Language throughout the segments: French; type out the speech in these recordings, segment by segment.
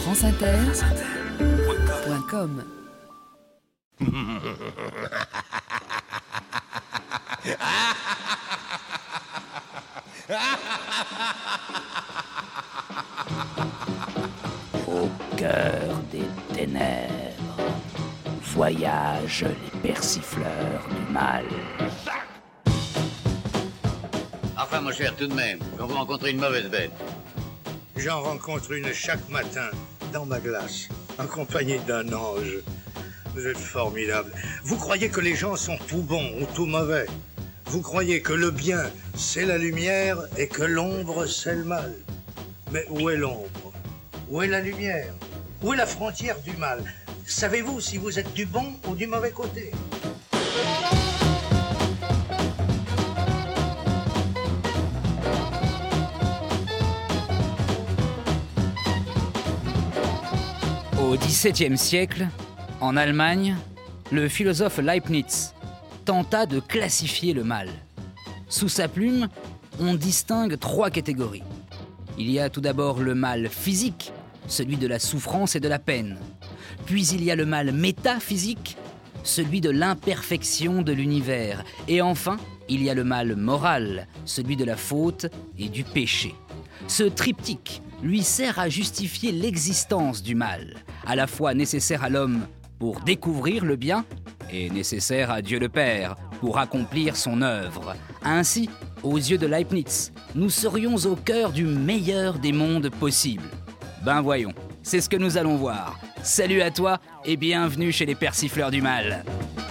franceinter.com. Au cœur des ténèbres voyagent les persifleurs du mal. Enfin, mon cher, tout de même, quand vous rencontrez une mauvaise bête. J'en rencontre une chaque matin, dans ma glace, en compagnie d'un ange. Vous êtes formidable. Vous croyez que les gens sont tout bons ou tout mauvais. Vous croyez que le bien, c'est la lumière et que l'ombre, c'est le mal. Mais où est l'ombre? Où est la lumière? Où est la frontière du mal? Savez-vous si vous êtes du bon ou du mauvais côté? Au XVIIe siècle, en Allemagne, le philosophe Leibniz tenta de classifier le mal. Sous sa plume, on distingue 3 catégories. Il y a tout d'abord le mal physique, celui de la souffrance et de la peine. Puis il y a le mal métaphysique, celui de l'imperfection de l'univers. Et enfin, il y a le mal moral, celui de la faute et du péché. Ce triptyque lui sert à justifier l'existence du mal, à la fois nécessaire à l'homme pour découvrir le bien et nécessaire à Dieu le Père pour accomplir son œuvre. Ainsi, aux yeux de Leibniz, nous serions au cœur du meilleur des mondes possibles. Ben voyons, c'est ce que nous allons voir. Salut à toi et bienvenue chez les persifleurs du mal.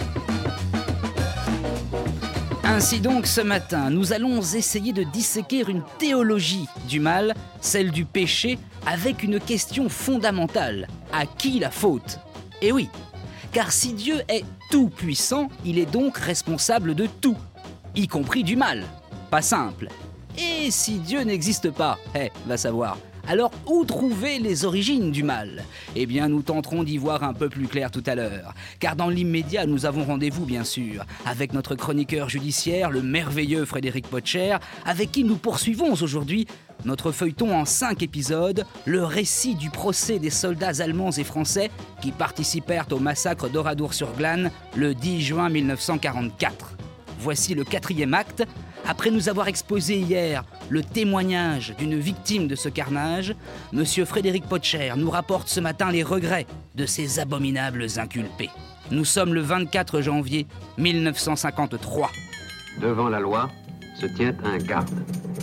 Ainsi donc, ce matin, nous allons essayer de disséquer une théologie du mal, celle du péché, avec une question fondamentale. À qui la faute? Eh oui, car si Dieu est tout-puissant, il est donc responsable de tout, y compris du mal. Pas simple. Et si Dieu n'existe pas, va savoir. Alors, où trouver les origines du mal? Eh bien, nous tenterons d'y voir un peu plus clair tout à l'heure. Car dans l'immédiat, nous avons rendez-vous, bien sûr, avec notre chroniqueur judiciaire, le merveilleux Frédéric Potcher, avec qui nous poursuivons aujourd'hui notre feuilleton en 5 épisodes, le récit du procès des soldats allemands et français qui participèrent au massacre d'Oradour-sur-Glane le 10 juin 1944. Voici le 4e acte. Après nous avoir exposé hier le témoignage d'une victime de ce carnage, Monsieur Frédéric Potcher nous rapporte ce matin les regrets de ces abominables inculpés. Nous sommes le 24 janvier 1953. Devant la loi se tient un garde.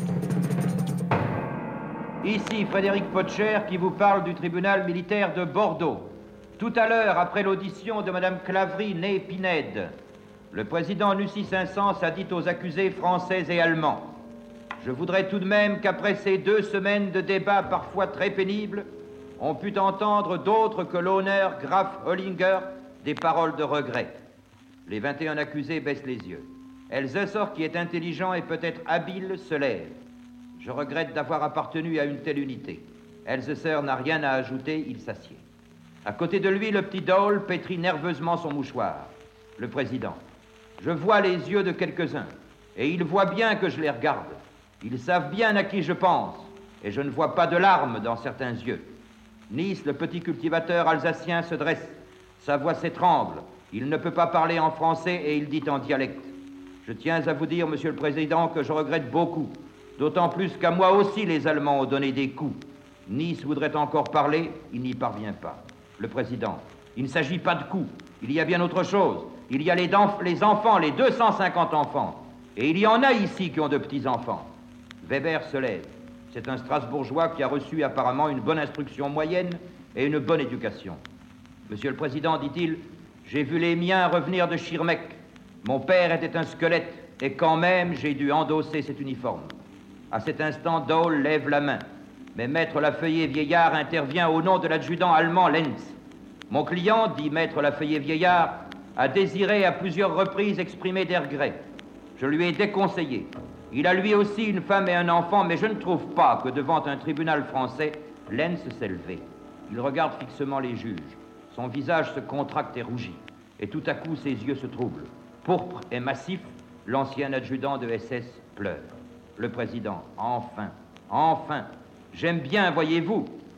Ici Frédéric Potcher qui vous parle du tribunal militaire de Bordeaux. Tout à l'heure, après l'audition de Madame Claverie, née Pinède, le président Nucci Saint-Saëns a dit aux accusés français et allemands: je voudrais tout de même qu'après ces 2 semaines de débats parfois très pénibles, on pût entendre d'autres que l'honneur Graf Hollinger des paroles de regret. Les 21 accusés baissent les yeux. Elsässer, qui est intelligent et peut-être habile, se lève. Je regrette d'avoir appartenu à une telle unité. Elsässer n'a rien à ajouter, il s'assied. À côté de lui, le petit Dole pétrit nerveusement son mouchoir. Le président: je vois les yeux de quelques-uns, et ils voient bien que je les regarde. Ils savent bien à qui je pense, et je ne vois pas de larmes dans certains yeux. Nice, le petit cultivateur alsacien, se dresse. Sa voix s'étrangle. Il ne peut pas parler en français et il dit en dialecte: je tiens à vous dire, Monsieur le Président, que je regrette beaucoup, d'autant plus qu'à moi aussi les Allemands ont donné des coups. Nice voudrait encore parler, il n'y parvient pas. Le Président: il ne s'agit pas de coups, il y a bien autre chose. Il y a les enfants, les 250 enfants. Et il y en a ici qui ont de petits-enfants. Weber se lève. C'est un Strasbourgeois qui a reçu apparemment une bonne instruction moyenne et une bonne éducation. Monsieur le Président, dit-il, j'ai vu les miens revenir de Schirmeck. Mon père était un squelette et quand même j'ai dû endosser cet uniforme. À cet instant, Dole lève la main. Mais Maître Lafeuillé-Vieillard intervient au nom de l'adjudant allemand Lenz. Mon client, dit Maître Lafeuillé-Vieillard, a désiré à plusieurs reprises exprimer des regrets. Je lui ai déconseillé. Il a lui aussi une femme et un enfant, mais je ne trouve pas que devant un tribunal français, Lenz s'est levé. Il regarde fixement les juges. Son visage se contracte et rougit. Et tout à coup, ses yeux se troublent. Pourpre et massif, l'ancien adjudant de SS pleure. Le président: enfin, j'aime bien, voyez-vous,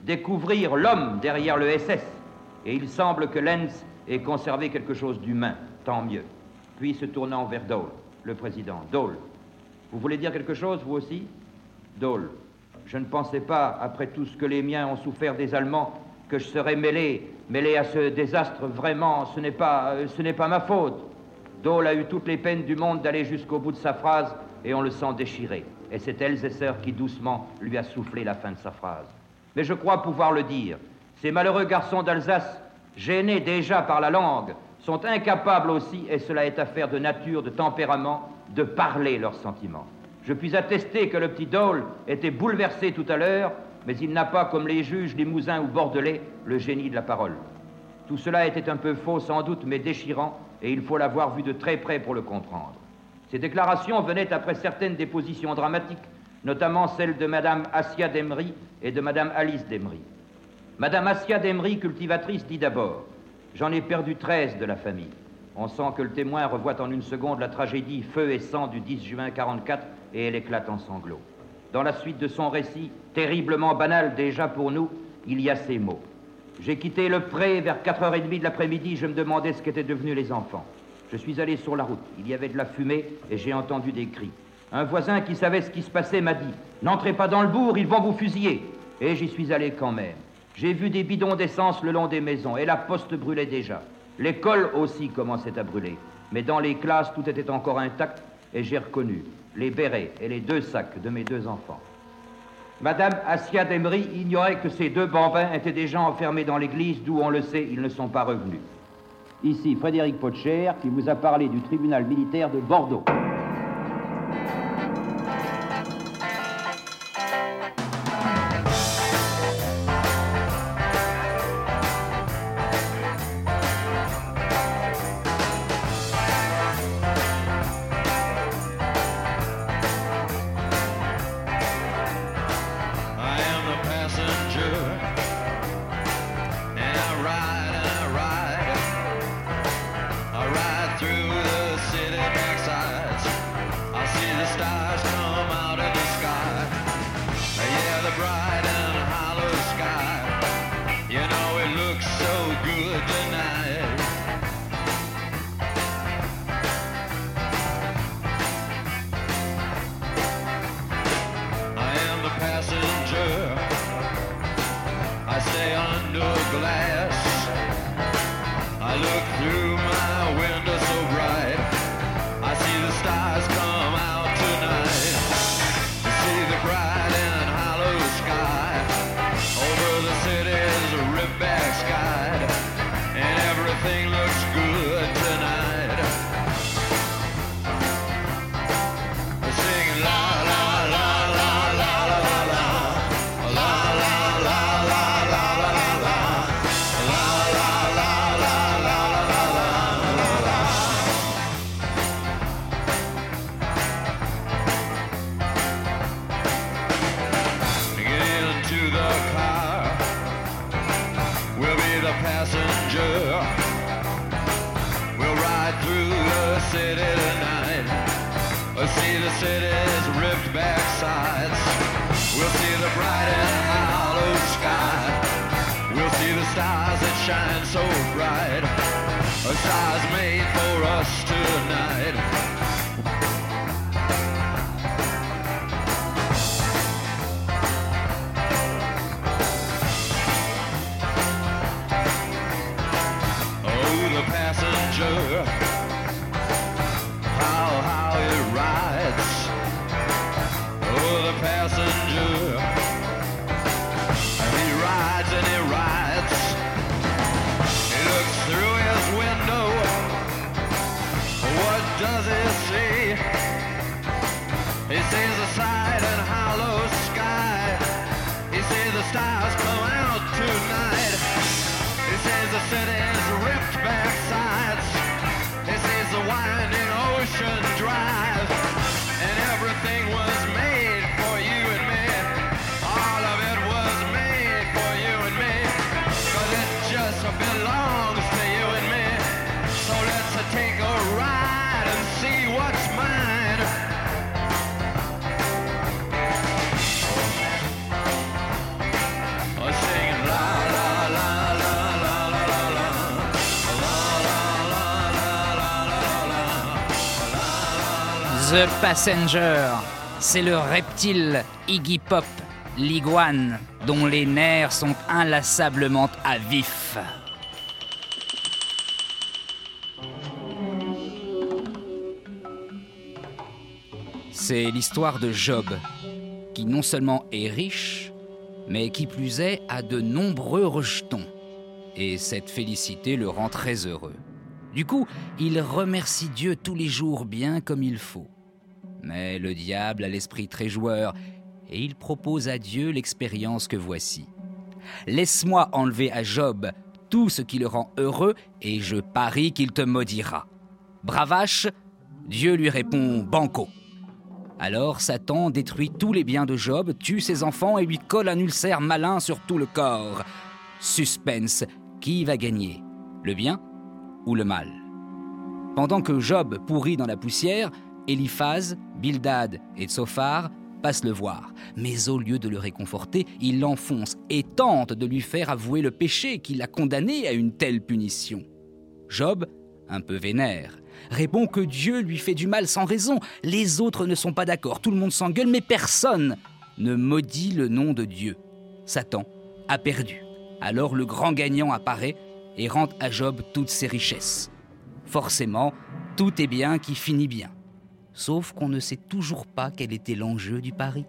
découvrir l'homme derrière le SS. Et il semble que Lenz ait conservé quelque chose d'humain, tant mieux. Puis se tournant vers Dole, le président. Dole, vous voulez dire quelque chose, vous aussi? Dole, je ne pensais pas, après tout ce que les miens ont souffert des Allemands, que je serais mêlé à ce désastre. Vraiment, ce n'est pas ma faute. Dole a eu toutes les peines du monde d'aller jusqu'au bout de sa phrase et on le sent déchiré. Et c'est Elsässer qui doucement lui a soufflé la fin de sa phrase. Mais je crois pouvoir le dire. Ces malheureux garçons d'Alsace, gênés déjà par la langue, sont incapables aussi, et cela est affaire de nature, de tempérament, de parler leurs sentiments. Je puis attester que le petit Dole était bouleversé tout à l'heure, mais il n'a pas, comme les juges Limousin ou Bordelais, le génie de la parole. Tout cela était un peu faux sans doute, mais déchirant, et il faut l'avoir vu de très près pour le comprendre. Ces déclarations venaient après certaines dépositions dramatiques, notamment celles de Madame Assia d'Emery et de Madame Alice d'Emery. Madame Assia d'Emery, cultivatrice, dit d'abord « J'en ai perdu 13 de la famille ». On sent que le témoin revoit en une seconde la tragédie Feu et sang du 10 juin 44 et elle éclate en sanglots. Dans la suite de son récit, terriblement banal déjà pour nous, il y a ces mots. J'ai quitté le pré vers 4h30 de l'après-midi, je me demandais ce qu'étaient devenus les enfants. Je suis allé sur la route, il y avait de la fumée et j'ai entendu des cris. Un voisin qui savait ce qui se passait m'a dit « N'entrez pas dans le bourg, ils vont vous fusiller !» Et j'y suis allé quand même. J'ai vu des bidons d'essence le long des maisons et la poste brûlait déjà. L'école aussi commençait à brûler. Mais dans les classes, tout était encore intact et j'ai reconnu les bérets et les 2 sacs de mes 2 enfants. Madame Assia d'Emery ignorait que ces 2 bambins étaient déjà enfermés dans l'église d'où, on le sait, ils ne sont pas revenus. Ici, Frédéric Potcher qui vous a parlé du tribunal militaire de Bordeaux. Sing The Passenger, c'est le reptile Iggy Pop, l'iguane, dont les nerfs sont inlassablement à vif. C'est l'histoire de Job, qui non seulement est riche, mais qui plus est a de nombreux rejetons. Et cette félicité le rend très heureux. Du coup, il remercie Dieu tous les jours bien comme il faut. Mais le diable a l'esprit très joueur et il propose à Dieu l'expérience que voici. « Laisse-moi enlever à Job tout ce qui le rend heureux et je parie qu'il te maudira. » Bravache, Dieu lui répond « Banco ». Alors Satan détruit tous les biens de Job, tue ses enfants et lui colle un ulcère malin sur tout le corps. Suspense, qui va gagner, le bien ou le mal? Pendant que Job pourrit dans la poussière, Eliphaz, Bildad et Tsophar passent le voir. Mais au lieu de le réconforter, il l'enfonce et tente de lui faire avouer le péché qui l'a condamné à une telle punition. Job, un peu vénère, répond que Dieu lui fait du mal sans raison. Les autres ne sont pas d'accord, tout le monde s'engueule, mais personne ne maudit le nom de Dieu. Satan a perdu. Alors le grand gagnant apparaît et rend à Job toutes ses richesses. Forcément, tout est bien qui finit bien. Sauf qu'on ne sait toujours pas quel était l'enjeu du pari.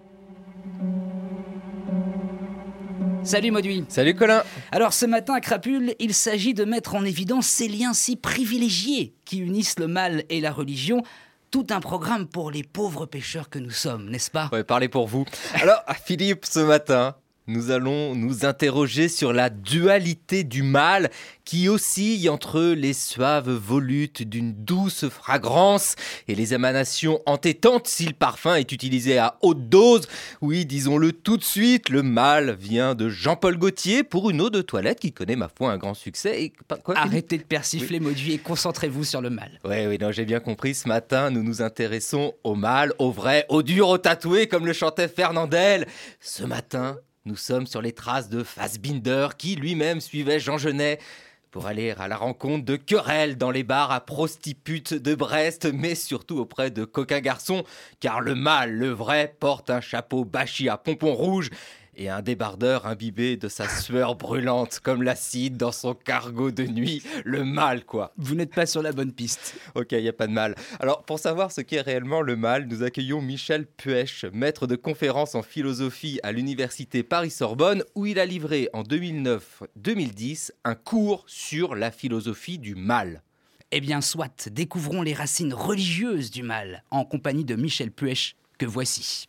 Salut Mauduit. Salut Colin. Alors ce matin à Crapule, il s'agit de mettre en évidence ces liens si privilégiés qui unissent le mal et la religion. Tout un programme pour les pauvres pécheurs que nous sommes, n'est-ce pas ? Ouais, parlez pour vous. Alors Philippe, ce matin, nous allons nous interroger sur la dualité du mal qui oscille entre les suaves volutes d'une douce fragrance et les émanations entêtantes si le parfum est utilisé à haute dose. Oui, disons-le tout de suite, le mal vient de Jean-Paul Gaultier pour une eau de toilette qui connaît ma foi un grand succès. Et quoi, arrêtez de persifler, oui. Mauduit, et concentrez-vous sur le mal. Oui, non, j'ai bien compris. Ce matin, nous nous intéressons au mal, au vrai, au dur, au tatoué, comme le chantait Fernandel. Ce matin, nous sommes sur les traces de Fassbinder, qui lui-même suivait Jean Genet pour aller à la rencontre de querelles dans les bars à prostitutes de Brest, mais surtout auprès de coquins garçons, car le mal, le vrai, porte un chapeau bâchi à pompons rouges et un débardeur imbibé de sa sueur brûlante, comme l'acide dans son cargo de nuit. Le mal, quoi. Vous n'êtes pas sur la bonne piste. Ok, il n'y a pas de mal. Alors, pour savoir ce qu'est réellement le mal, nous accueillons Michel Puech, maître de conférences en philosophie à l'université Paris-Sorbonne, où il a livré en 2009-2010 un cours sur la philosophie du mal. Eh bien, soit, découvrons les racines religieuses du mal, en compagnie de Michel Puech, que voici.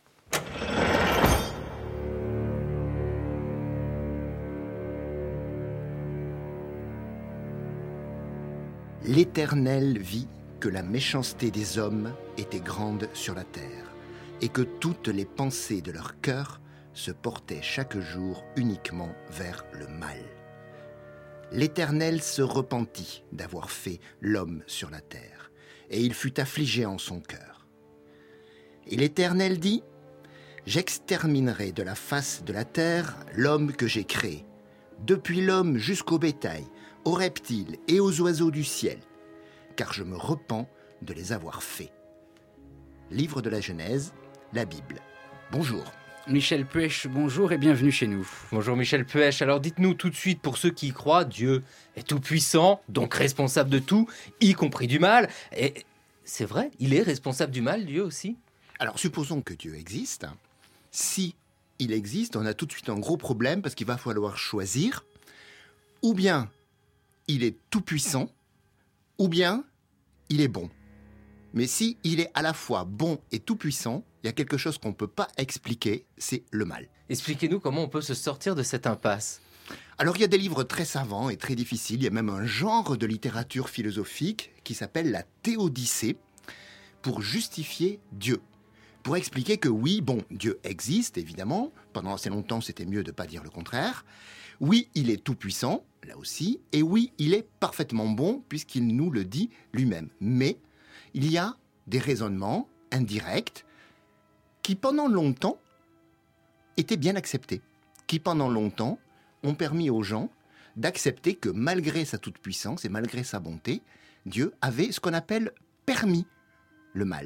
L'Éternel vit que la méchanceté des hommes était grande sur la terre, et que toutes les pensées de leur cœur se portaient chaque jour uniquement vers le mal. L'Éternel se repentit d'avoir fait l'homme sur la terre, et il fut affligé en son cœur. Et l'Éternel dit : j'exterminerai de la face de la terre l'homme que j'ai créé, depuis l'homme jusqu'au bétail, aux reptiles et aux oiseaux du ciel, car je me repens de les avoir faits. Livre de la Genèse, la Bible. Bonjour. Michel Puech, bonjour et bienvenue chez nous. Bonjour Michel Puech, alors dites-nous tout de suite, pour ceux qui y croient, Dieu est tout-puissant, donc responsable de tout, y compris du mal. Et c'est vrai, il est responsable du mal, Dieu aussi ? Alors supposons que Dieu existe. Si il existe, on a tout de suite un gros problème parce qu'il va falloir choisir ou bien il est tout-puissant, ou bien il est bon. Mais si il est à la fois bon et tout-puissant, il y a quelque chose qu'on ne peut pas expliquer, c'est le mal. Expliquez-nous comment on peut se sortir de cette impasse. Alors il y a des livres très savants et très difficiles, il y a même un genre de littérature philosophique qui s'appelle la théodicée, pour justifier Dieu. Pour expliquer que oui, bon, Dieu existe, évidemment, pendant assez longtemps c'était mieux de ne pas dire le contraire. Oui, il est tout-puissant, là aussi, et oui, il est parfaitement bon, puisqu'il nous le dit lui-même. Mais il y a des raisonnements indirects qui, pendant longtemps, étaient bien acceptés, qui, pendant longtemps, ont permis aux gens d'accepter que, malgré sa toute-puissance et malgré sa bonté, Dieu avait ce qu'on appelle permis le mal.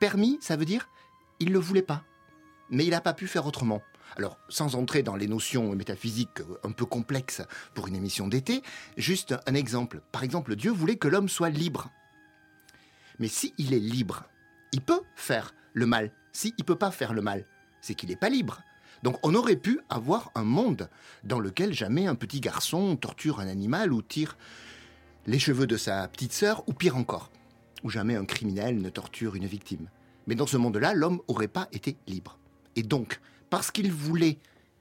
permis, ça veut dire il ne le voulait pas. Mais il n'a pas pu faire autrement. Alors, sans entrer dans les notions métaphysiques un peu complexes pour une émission d'été, juste un exemple. Par exemple, Dieu voulait que l'homme soit libre. Mais s'il est libre, il peut faire le mal. S'il ne peut pas faire le mal, c'est qu'il n'est pas libre. Donc on aurait pu avoir un monde dans lequel jamais un petit garçon torture un animal ou tire les cheveux de sa petite sœur, ou pire encore, où jamais un criminel ne torture une victime. Mais dans ce monde-là, l'homme n'aurait pas été libre. Et donc, parce qu'il voulait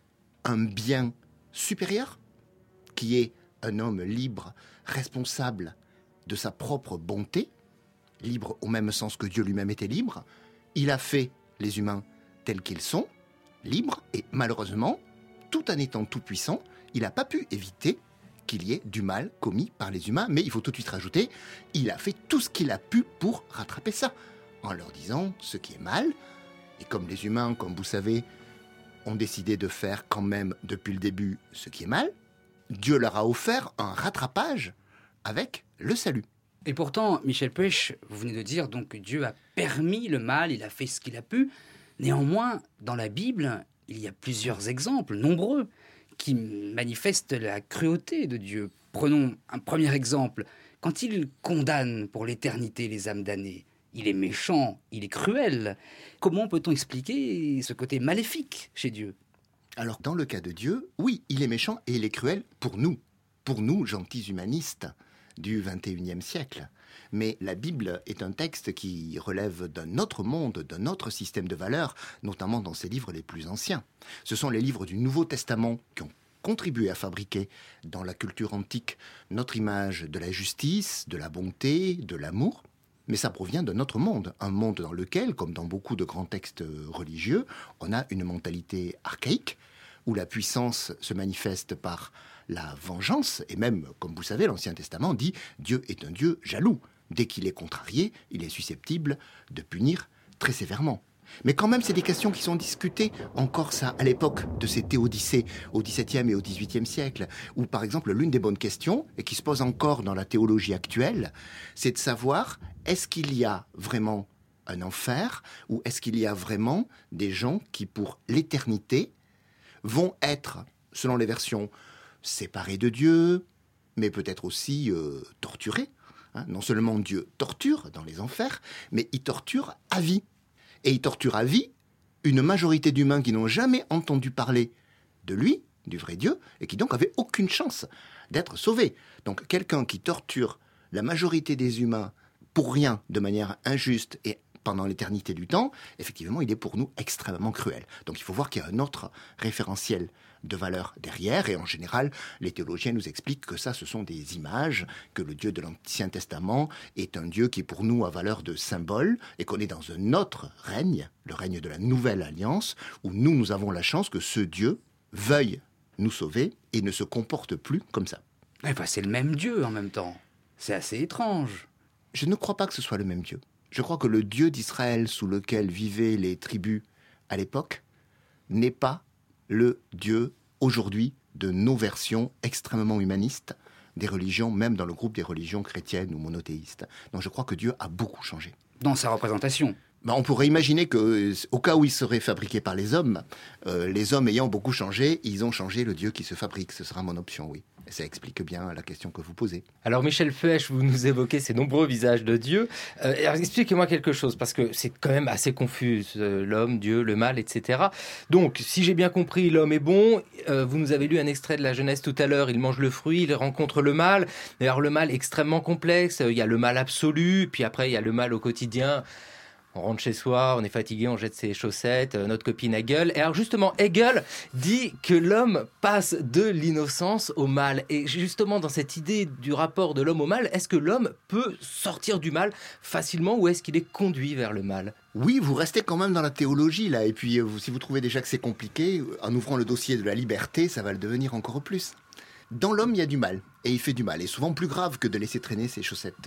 un bien supérieur, qui est un homme libre, responsable de sa propre bonté, libre au même sens que Dieu lui-même était libre, il a fait les humains tels qu'ils sont, libres, et malheureusement, tout en étant tout-puissant, il n'a pas pu éviter qu'il y ait du mal commis par les humains, mais il faut tout de suite rajouter, il a fait tout ce qu'il a pu pour rattraper ça, en leur disant ce qui est mal, et comme les humains, comme vous savez, ont décidé de faire quand même depuis le début ce qui est mal, Dieu leur a offert un rattrapage avec le salut. Et pourtant, Michel Puech, vous venez de dire donc que Dieu a permis le mal, il a fait ce qu'il a pu. Néanmoins, dans la Bible, il y a plusieurs exemples, nombreux, qui manifestent la cruauté de Dieu. Prenons un premier exemple. Quand il condamne pour l'éternité les âmes damnées, il est méchant, il est cruel. Comment peut-on expliquer ce côté maléfique chez Dieu ? Alors, dans le cas de Dieu, oui, il est méchant et il est cruel pour nous, gentils humanistes du XXIe siècle. Mais la Bible est un texte qui relève d'un autre monde, d'un autre système de valeurs, notamment dans ses livres les plus anciens. Ce sont les livres du Nouveau Testament qui ont contribué à fabriquer dans la culture antique notre image de la justice, de la bonté, de l'amour. Mais ça provient d'un autre monde, un monde dans lequel, comme dans beaucoup de grands textes religieux, on a une mentalité archaïque, où la puissance se manifeste par la vengeance, et même, comme vous savez, l'Ancien Testament dit « Dieu est un Dieu jaloux ». Dès qu'il est contrarié, il est susceptible de punir très sévèrement. Mais quand même, c'est des questions qui sont discutées encore ça à l'époque de ces théodicées, au XVIIe et au XVIIIe siècle, où par exemple l'une des bonnes questions, et qui se pose encore dans la théologie actuelle, c'est de savoir est-ce qu'il y a vraiment un enfer, ou est-ce qu'il y a vraiment des gens qui pour l'éternité vont être, selon les versions, séparés de Dieu, mais peut-être aussi torturés. Non seulement Dieu torture dans les enfers, mais il torture à vie. Et il torture à vie une majorité d'humains qui n'ont jamais entendu parler de lui, du vrai Dieu, et qui donc avaient aucune chance d'être sauvés. Donc quelqu'un qui torture la majorité des humains pour rien, de manière injuste et pendant l'éternité du temps, effectivement, il est pour nous extrêmement cruel. Donc il faut voir qu'il y a un autre référentiel de valeur derrière, et en général, les théologiens nous expliquent que ça, ce sont des images, que le Dieu de l'Ancien Testament est un Dieu qui, pour nous, a valeur de symbole, et qu'on est dans un autre règne, le règne de la Nouvelle Alliance, où nous avons la chance que ce Dieu veuille nous sauver et ne se comporte plus comme ça. C'est le même Dieu en même temps. C'est assez étrange. Je ne crois pas que ce soit le même Dieu. Je crois que le Dieu d'Israël sous lequel vivaient les tribus à l'époque n'est pas le Dieu aujourd'hui de nos versions extrêmement humanistes des religions, même dans le groupe des religions chrétiennes ou monothéistes. Donc je crois que Dieu a beaucoup changé. Dans sa représentation. On pourrait imaginer que, au cas où il serait fabriqué par les hommes ayant beaucoup changé, ils ont changé le Dieu qui se fabrique. Ce sera mon option, oui. Et ça explique bien la question que vous posez. Alors Michel Puech, vous nous évoquez ces nombreux visages de Dieu. Alors expliquez-moi quelque chose, parce que c'est quand même assez confus, l'homme, Dieu, le mal, etc. Donc, si j'ai bien compris, l'homme est bon. Vous nous avez lu un extrait de la Genèse tout à l'heure. Il mange le fruit, il rencontre le mal. D'ailleurs, le mal extrêmement complexe. Il y a le mal absolu, puis après, il y a le mal au quotidien. On rentre chez soi, on est fatigué, on jette ses chaussettes, notre copine Hegel. Et alors justement, Hegel dit que l'homme passe de l'innocence au mal. Et justement, dans cette idée du rapport de l'homme au mal, est-ce que l'homme peut sortir du mal facilement ou est-ce qu'il est conduit vers le mal ? Oui, vous restez quand même dans la théologie, là. Et puis, si vous trouvez déjà que c'est compliqué, en ouvrant le dossier de la liberté, ça va le devenir encore plus. Dans l'homme, il y a du mal. Et il fait du mal. Et souvent plus grave que de laisser traîner ses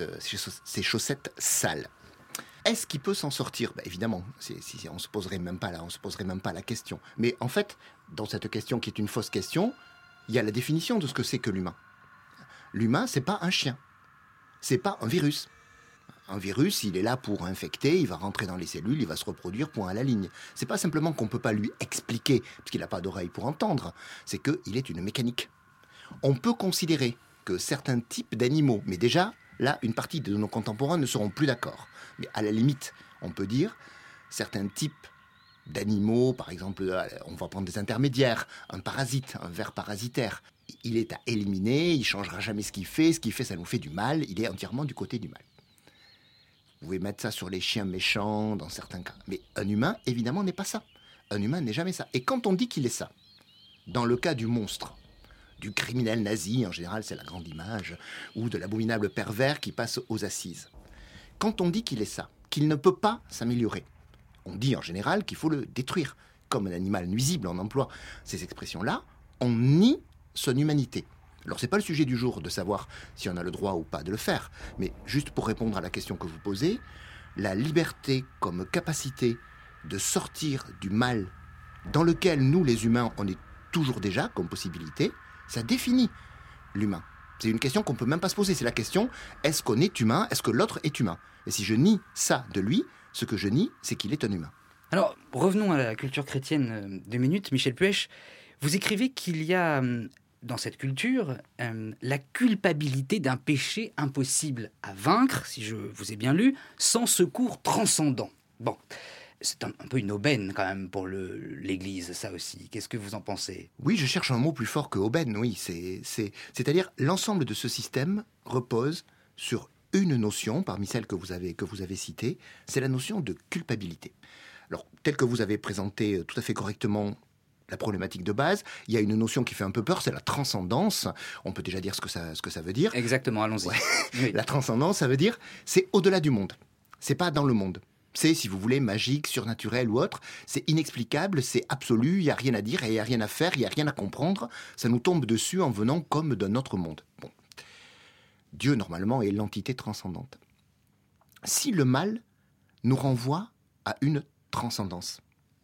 chaussettes sales. Est-ce qu'il peut s'en sortir ? Évidemment, on se poserait même pas la question. Mais en fait, dans cette question qui est une fausse question, il y a la définition de ce que c'est que l'humain. L'humain, c'est pas un chien, c'est pas un virus. Un virus, il est là pour infecter, il va rentrer dans les cellules, il va se reproduire, point à la ligne. C'est pas simplement qu'on peut pas lui expliquer, parce qu'il n'a pas d'oreille pour entendre, c'est qu'il est une mécanique. On peut considérer que certains types d'animaux, mais déjà, là, une partie de nos contemporains ne seront plus d'accord. Mais à la limite, on peut dire certains types d'animaux, par exemple, on va prendre des intermédiaires, un parasite, un ver parasitaire. Il est à éliminer, il ne changera jamais ce qu'il fait, ça nous fait du mal, il est entièrement du côté du mal. Vous pouvez mettre ça sur les chiens méchants, dans certains cas. Mais un humain, évidemment, n'est pas ça. Un humain n'est jamais ça. Et quand on dit qu'il est ça, dans le cas du monstre, du criminel nazi, en général c'est la grande image, ou de l'abominable pervers qui passe aux assises. Quand on dit qu'il est ça, qu'il ne peut pas s'améliorer, on dit en général qu'il faut le détruire, comme un animal nuisible, on emploie ces expressions-là, on nie son humanité. Alors c'est pas le sujet du jour de savoir si on a le droit ou pas de le faire, mais juste pour répondre à la question que vous posez, la liberté comme capacité de sortir du mal dans lequel nous les humains on est toujours déjà comme possibilité, ça définit l'humain. C'est une question qu'on ne peut même pas se poser. C'est la question, est-ce qu'on est humain? Est-ce que l'autre est humain? Et si je nie ça de lui, ce que je nie, c'est qu'il est un humain. Alors, revenons à la culture chrétienne 2 minutes. Michel Puech, vous écrivez qu'il y a dans cette culture la culpabilité d'un péché impossible à vaincre, si je vous ai bien lu, sans secours transcendant. Bon, c'est un peu une aubaine quand même pour l'Église, ça aussi. Qu'est-ce que vous en pensez? Oui, je cherche un mot plus fort que aubaine, oui. C'est-à-dire, l'ensemble de ce système repose sur une notion, parmi celles que vous avez citées, c'est la notion de culpabilité. Alors, telle que vous avez présenté tout à fait correctement la problématique de base, il y a une notion qui fait un peu peur, c'est la transcendance. On peut déjà dire ce que ça veut dire. Exactement, allons-y. Ouais. Oui. La transcendance, ça veut dire, c'est au-delà du monde. C'est pas dans le monde. C'est, si vous voulez, magique, surnaturel ou autre. C'est inexplicable, c'est absolu, il n'y a rien à dire, il n'y a rien à faire, il n'y a rien à comprendre. Ça nous tombe dessus en venant comme d'un autre monde. Bon. Dieu, normalement, est l'entité transcendante. Si le mal nous renvoie à une transcendance,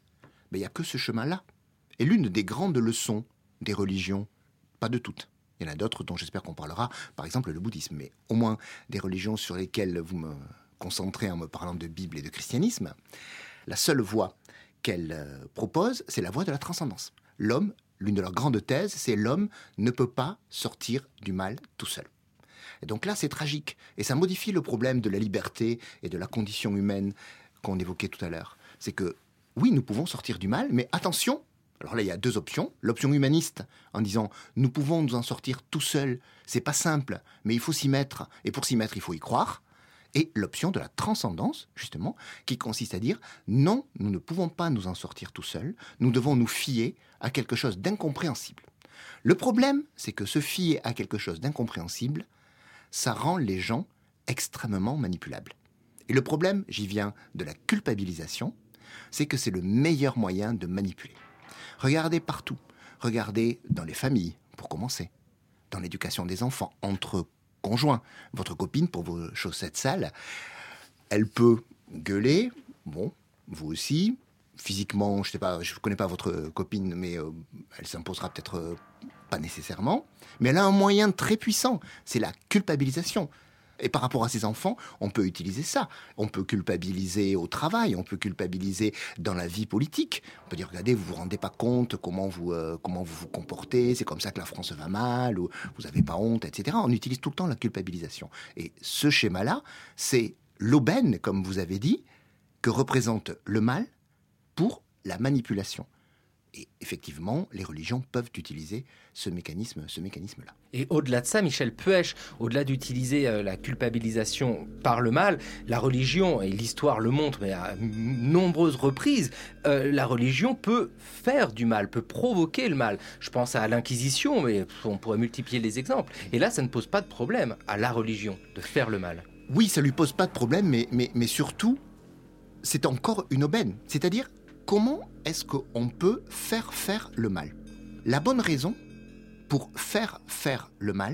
il n'y a que ce chemin-là. Et l'une des grandes leçons des religions, pas de toutes, il y en a d'autres dont j'espère qu'on parlera, par exemple le bouddhisme, mais au moins des religions sur lesquelles vous me concentrez en me parlant de Bible et de christianisme, la seule voie qu'elle propose, c'est la voie de la transcendance. L'homme, l'une de leurs grandes thèses, c'est l'homme ne peut pas sortir du mal tout seul. Et donc là, c'est tragique. Et ça modifie le problème de la liberté et de la condition humaine qu'on évoquait tout à l'heure. C'est que, oui, nous pouvons sortir du mal, mais attention. Alors là, il y a 2 options. L'option humaniste, en disant « nous pouvons nous en sortir tout seuls, c'est pas simple, mais il faut s'y mettre, et pour s'y mettre, il faut y croire ». Et l'option de la transcendance, justement, qui consiste à dire « non, nous ne pouvons pas nous en sortir tout seuls, nous devons nous fier à quelque chose d'incompréhensible ». Le problème, c'est que se fier à quelque chose d'incompréhensible, ça rend les gens extrêmement manipulables. Et le problème, j'y viens, de la culpabilisation, c'est que c'est le meilleur moyen de manipuler. Regardez partout. Regardez dans les familles, pour commencer. Dans l'éducation des enfants, entre conjoints. Votre copine, pour vos chaussettes sales, elle peut gueuler. Bon, vous aussi. Physiquement, je sais pas, je ne connais pas votre copine, mais elle s'imposera peut-être pas nécessairement. Mais elle a un moyen très puissant, c'est la culpabilisation. Et par rapport à ses enfants, on peut utiliser ça. On peut culpabiliser au travail, on peut culpabiliser dans la vie politique. On peut dire, regardez, vous vous rendez pas compte comment vous vous comportez, c'est comme ça que la France va mal, ou vous n'avez pas honte, etc. On utilise tout le temps la culpabilisation. Et ce schéma-là, c'est l'aubaine, comme vous avez dit, que représente le mal pour la manipulation. Et effectivement, les religions peuvent utiliser ce mécanisme-là. Et au-delà de ça, Michel Puech, au-delà d'utiliser la culpabilisation par le mal, la religion, et l'histoire le montre, mais à nombreuses reprises, la religion peut faire du mal, peut provoquer le mal. Je pense à l'Inquisition, mais on pourrait multiplier les exemples. Et là, ça ne pose pas de problème à la religion de faire le mal. Oui, ça ne lui pose pas de problème, mais surtout, c'est encore une aubaine. C'est-à-dire, comment est-ce qu'on peut faire le mal? La bonne raison pour faire le mal,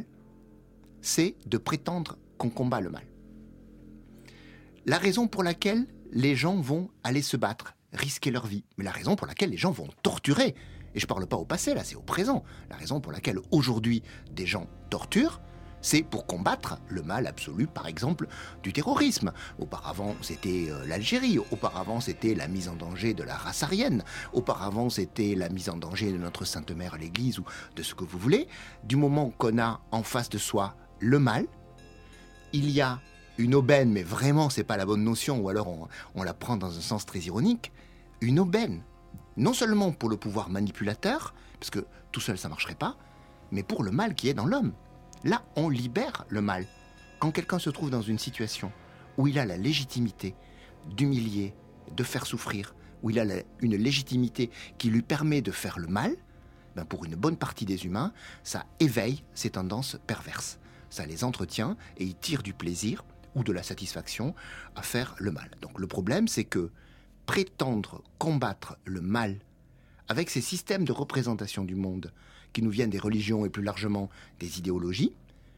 c'est de prétendre qu'on combat le mal. La raison pour laquelle les gens vont aller se battre, risquer leur vie, mais la raison pour laquelle les gens vont torturer, et je ne parle pas au passé, là, c'est au présent, la raison pour laquelle aujourd'hui des gens torturent, C'est pour combattre le mal absolu, par exemple, du terrorisme. Auparavant, c'était l'Algérie. Auparavant, c'était la mise en danger de la race aryenne. Auparavant, c'était la mise en danger de notre Sainte Mère, l'Église, ou de ce que vous voulez. Du moment qu'on a en face de soi le mal, il y a une aubaine, mais vraiment, c'est pas la bonne notion, ou alors on la prend dans un sens très ironique, une aubaine. Non seulement pour le pouvoir manipulateur, parce que tout seul ça marcherait pas, mais pour le mal qui est dans l'homme. Là, on libère le mal. Quand quelqu'un se trouve dans une situation où il a la légitimité d'humilier, de faire souffrir, où il a une légitimité qui lui permet de faire le mal, ben pour une bonne partie des humains, ça éveille ces tendances perverses. Ça les entretient et ils tirent du plaisir ou de la satisfaction à faire le mal. Donc le problème, c'est que prétendre combattre le mal avec ces systèmes de représentation du monde qui nous viennent des religions et plus largement des idéologies,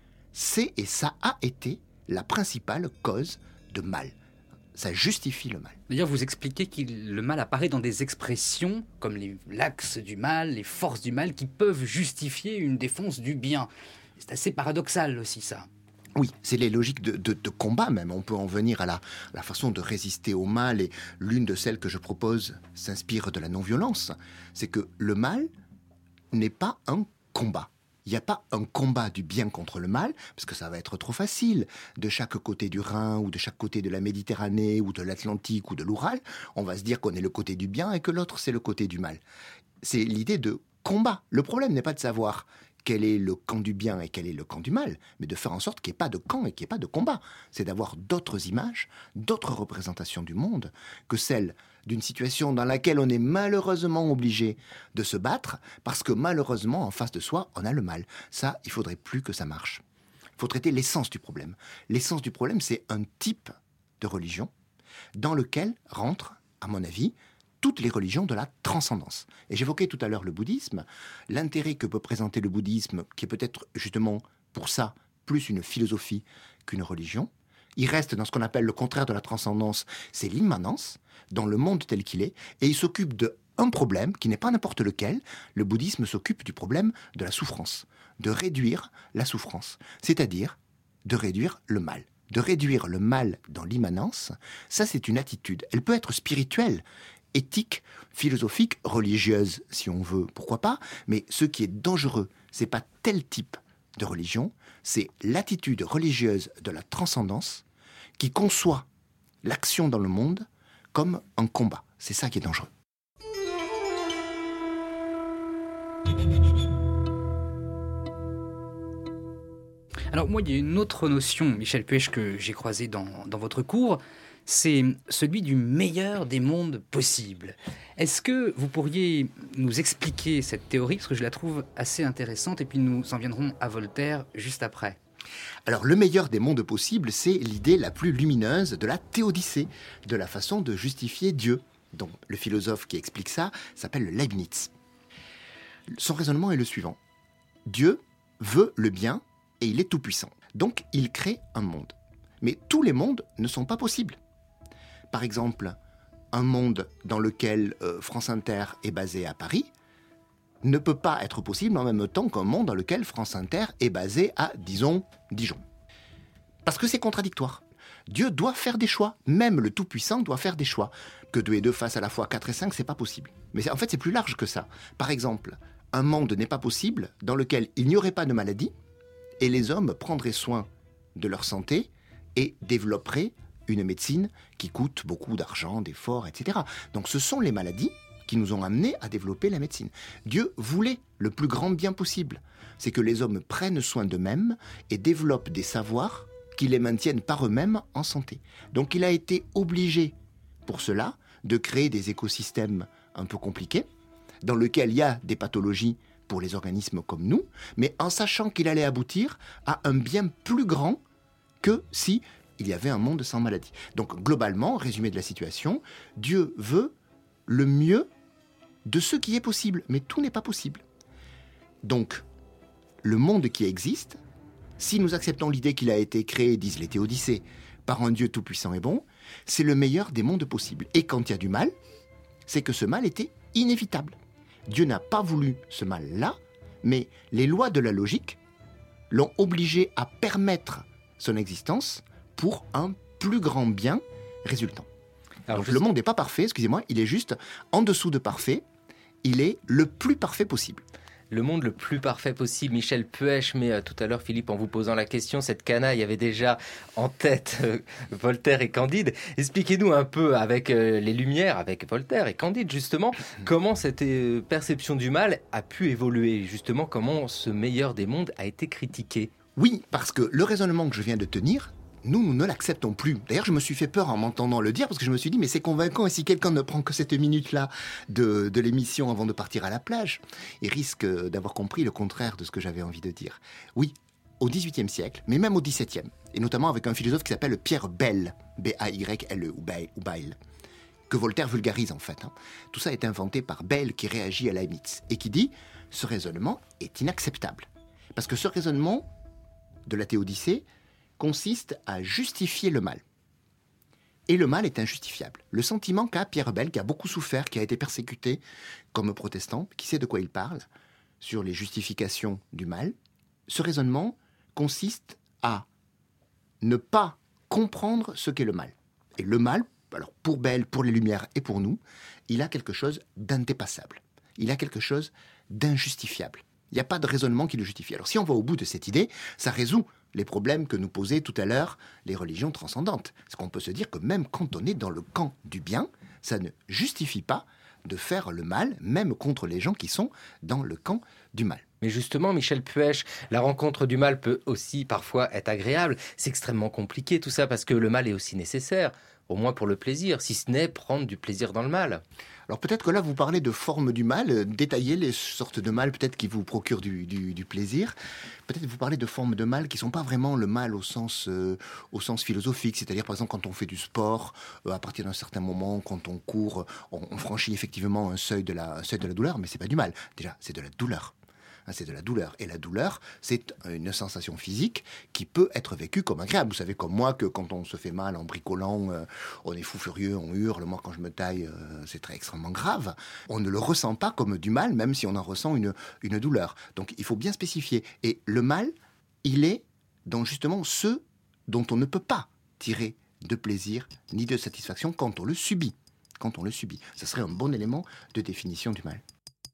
c'est et ça a été la principale cause de mal. Ça justifie le mal. D'ailleurs, vous expliquez que le mal apparaît dans des expressions comme l'axe du mal, les forces du mal, qui peuvent justifier une défense du bien. C'est assez paradoxal aussi, ça. Oui, c'est les logiques de combat même. On peut en venir à la façon de résister au mal, et l'une de celles que je propose s'inspire de la non-violence. C'est que le mal n'est pas un combat. Il n'y a pas un combat du bien contre le mal, parce que ça va être trop facile. De chaque côté du Rhin, ou de chaque côté de la Méditerranée, ou de l'Atlantique, ou de l'Oural, on va se dire qu'on est le côté du bien et que l'autre, c'est le côté du mal. C'est l'idée de combat. Le problème n'est pas de savoir quel est le camp du bien et quel est le camp du mal, mais de faire en sorte qu'il n'y ait pas de camp et qu'il n'y ait pas de combat. C'est d'avoir d'autres images, d'autres représentations du monde que celles d'une situation dans laquelle on est malheureusement obligé de se battre, parce que malheureusement, en face de soi, on a le mal. Ça, il ne faudrait plus que ça marche. Il faut traiter l'essence du problème. L'essence du problème, c'est un type de religion dans lequel rentrent, à mon avis, toutes les religions de la transcendance. Et j'évoquais tout à l'heure le bouddhisme, l'intérêt que peut présenter le bouddhisme, qui est peut-être justement pour ça plus une philosophie qu'une religion. Il reste dans ce qu'on appelle le contraire de la transcendance, c'est l'immanence, dans le monde tel qu'il est, et il s'occupe d'un problème qui n'est pas n'importe lequel. Le bouddhisme s'occupe du problème de la souffrance, de réduire la souffrance, c'est-à-dire de réduire le mal. De réduire le mal dans l'immanence, ça c'est une attitude. Elle peut être spirituelle, éthique, philosophique, religieuse, si on veut, pourquoi pas, mais ce qui est dangereux, c'est pas tel type de religion, c'est l'attitude religieuse de la transcendance qui conçoit l'action dans le monde comme un combat. C'est ça qui est dangereux. Alors moi, il y a une autre notion, Michel Puech, que j'ai croisée dans votre cours, c'est celui du meilleur des mondes possibles. Est-ce que vous pourriez nous expliquer cette théorie, parce que je la trouve assez intéressante, et puis nous en viendrons à Voltaire juste après. Alors, le meilleur des mondes possibles, c'est l'idée la plus lumineuse de la théodicée, de la façon de justifier Dieu. Donc, le philosophe qui explique ça s'appelle Leibniz. Son raisonnement est le suivant. Dieu veut le bien et il est tout-puissant. Donc, il crée un monde. Mais tous les mondes ne sont pas possibles. Par exemple, un monde dans lequel France Inter est basé à Paris ne peut pas être possible en même temps qu'un monde dans lequel France Inter est basé à, disons, Dijon. Parce que c'est contradictoire. Dieu doit faire des choix. Même le Tout-Puissant doit faire des choix. Que 2 et 2 fassent à la fois 4 et 5, c'est pas possible. Mais en fait, c'est plus large que ça. Par exemple, un monde n'est pas possible dans lequel il n'y aurait pas de maladie et les hommes prendraient soin de leur santé et développeraient une médecine qui coûte beaucoup d'argent, d'efforts, etc. Donc ce sont les maladies qui nous ont amenés à développer la médecine. Dieu voulait le plus grand bien possible. C'est que les hommes prennent soin d'eux-mêmes et développent des savoirs qui les maintiennent par eux-mêmes en santé. Donc il a été obligé, pour cela, de créer des écosystèmes un peu compliqués, dans lesquels il y a des pathologies pour les organismes comme nous, mais en sachant qu'il allait aboutir à un bien plus grand que si il y avait un monde sans maladie. Donc globalement, résumé de la situation, Dieu veut le mieux de ce qui est possible, mais tout n'est pas possible. Donc, le monde qui existe, si nous acceptons l'idée qu'il a été créé, disent les théodicées, par un Dieu tout-puissant et bon, c'est le meilleur des mondes possibles. Et quand il y a du mal, c'est que ce mal était inévitable. Dieu n'a pas voulu ce mal-là, mais les lois de la logique l'ont obligé à permettre son existence pour un plus grand bien résultant. Donc le monde n'est pas parfait, excusez-moi, il est juste en dessous de parfait, il est le plus parfait possible. Le monde le plus parfait possible, Michel Puech, mais tout à l'heure, Philippe, en vous posant la question, cette canaille avait déjà en tête Voltaire et Candide. Expliquez-nous un peu, avec les Lumières, avec Voltaire et Candide, justement, comment cette perception du mal a pu évoluer, justement, comment ce meilleur des mondes a été critiqué. Oui, parce que le raisonnement que je viens de tenir, nous ne l'acceptons plus. D'ailleurs, je me suis fait peur en m'entendant le dire, parce que je me suis dit, mais c'est convaincant, et si quelqu'un ne prend que cette minute-là de l'émission avant de partir à la plage, il risque d'avoir compris le contraire de ce que j'avais envie de dire. Oui, au XVIIIe siècle, mais même au XVIIe, et notamment avec un philosophe qui s'appelle Pierre Bayle, B-A-Y-L-E, ou Bayle, que Voltaire vulgarise en fait. Tout ça est inventé par Bayle qui réagit à Leibniz, et qui dit, ce raisonnement est inacceptable. Parce que ce raisonnement de la théodicée consiste à justifier le mal. Et le mal est injustifiable. Le sentiment qu'a Pierre Bayle, qui a beaucoup souffert, qui a été persécuté comme protestant, qui sait de quoi il parle, sur les justifications du mal, ce raisonnement consiste à ne pas comprendre ce qu'est le mal. Et le mal, alors pour Bayle, pour les Lumières et pour nous, il a quelque chose d'indépassable. Il a quelque chose d'injustifiable. Il n'y a pas de raisonnement qui le justifie. Alors si on va au bout de cette idée, ça résout les problèmes que nous posaient tout à l'heure les religions transcendantes. Parce qu'on peut se dire que même quand on est dans le camp du bien, ça ne justifie pas de faire le mal, même contre les gens qui sont dans le camp du mal. Mais justement, Michel Puech, la rencontre du mal peut aussi parfois être agréable. C'est extrêmement compliqué tout ça, parce que le mal est aussi nécessaire, au moins pour le plaisir, si ce n'est prendre du plaisir dans le mal. Alors peut-être que là, vous parlez de forme du mal, détaillez les sortes de mal peut-être qui vous procurent du plaisir. Peut-être vous parlez de formes de mal qui ne sont pas vraiment le mal au sens philosophique. C'est-à-dire, par exemple, quand on fait du sport, à partir d'un certain moment, quand on court, on franchit effectivement un seuil de la douleur, mais ce n'est pas du mal. Déjà, c'est de la douleur. C'est de la douleur. Et la douleur, c'est une sensation physique qui peut être vécue comme agréable. Vous savez, comme moi, que quand on se fait mal en bricolant, on est fou furieux, on hurle. Moi, quand je me taille, c'est extrêmement grave. On ne le ressent pas comme du mal, même si on en ressent une douleur. Donc, il faut bien spécifier. Et le mal, il est dans justement ce dont on ne peut pas tirer de plaisir ni de satisfaction quand on le subit. Quand on le subit. Ça serait un bon élément de définition du mal.